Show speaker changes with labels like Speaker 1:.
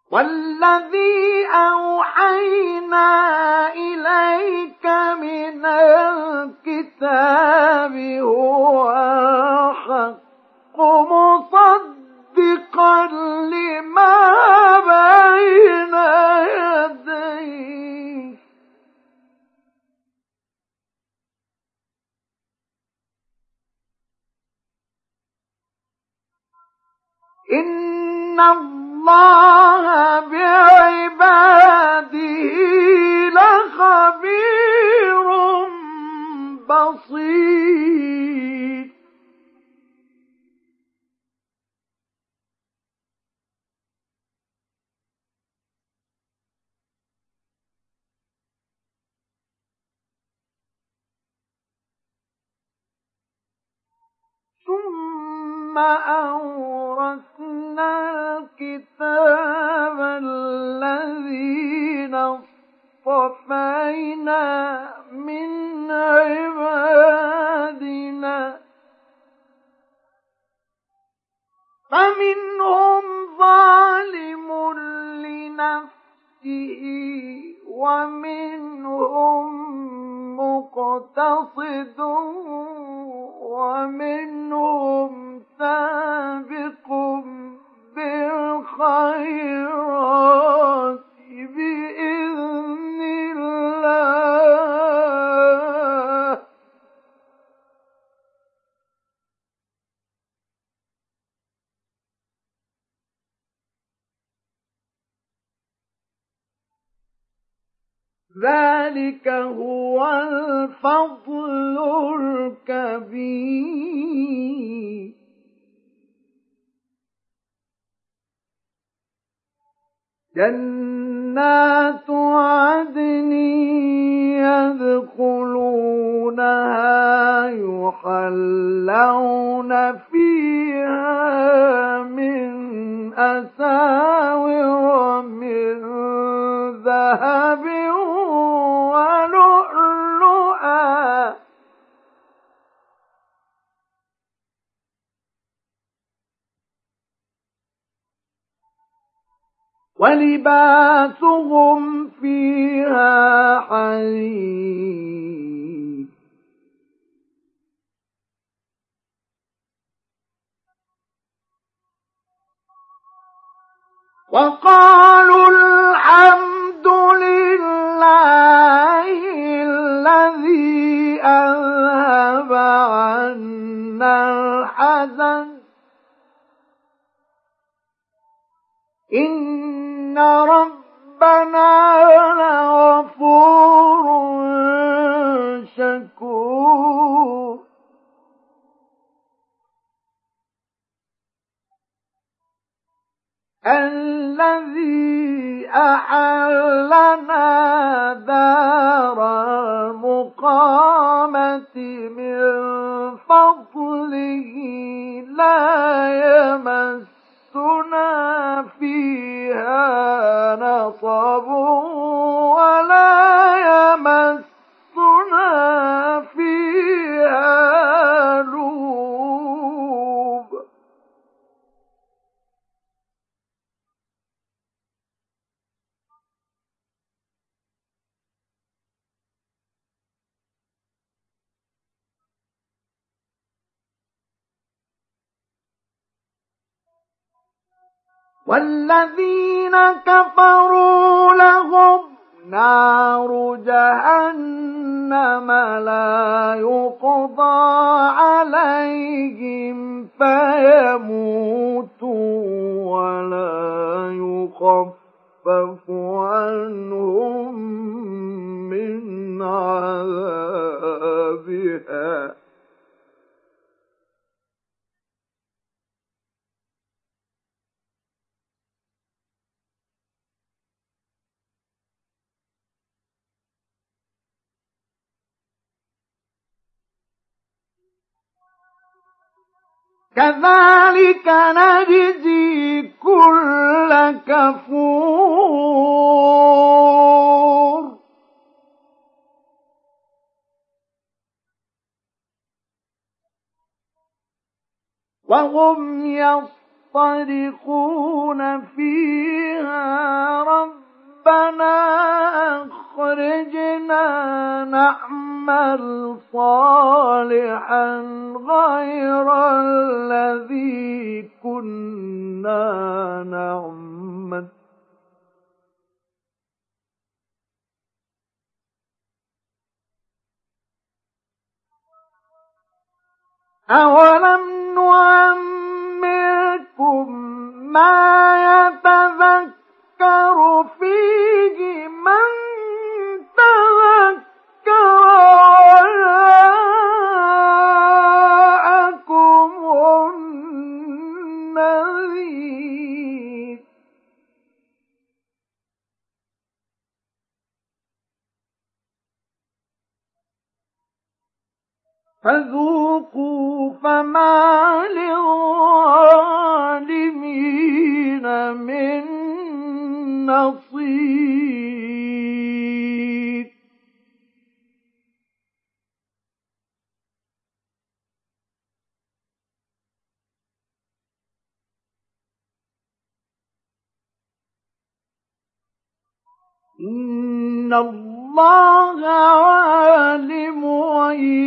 Speaker 1: والذي أوحينا إليك من الكتاب هو الحق مصدقا لما بين يديه إن الله بعباده لخبير بصير ثم أورثنا الكتاب الذين اصطفينا من عبادنا فمنهم ظالم لنفسه ومنهم مقتصد ومنهم سابق بالخيرات بإذن الله ذلك هو الفضل الكبير جنات عدن يدخلونها يحلون فيها من أساور من ذهب ولؤلؤا ولباسهم فيها حرير وقالوا الحمد لله الذي أذهب عنا الحزن إن ربنا لغفور شكور الذي أحلنا دار المقامة من فضله لا يمسنا فيها نصب ولا يمسنا فيها لغوب والذين كفروا لهم نار جهنم لا يقضى عليهم فيموتوا ولا يخفف عنهم من عذابها كذلك نجزي كل كفور وهم يصطرخون فيها أخرجنا نعمل صالحا غير الذي كنا نعمل أولم نعمركم ما يتذكر فيه من تذكر وجاءكم النذير فذوقوا فما للظالمين من نصير إن الله عالم غيب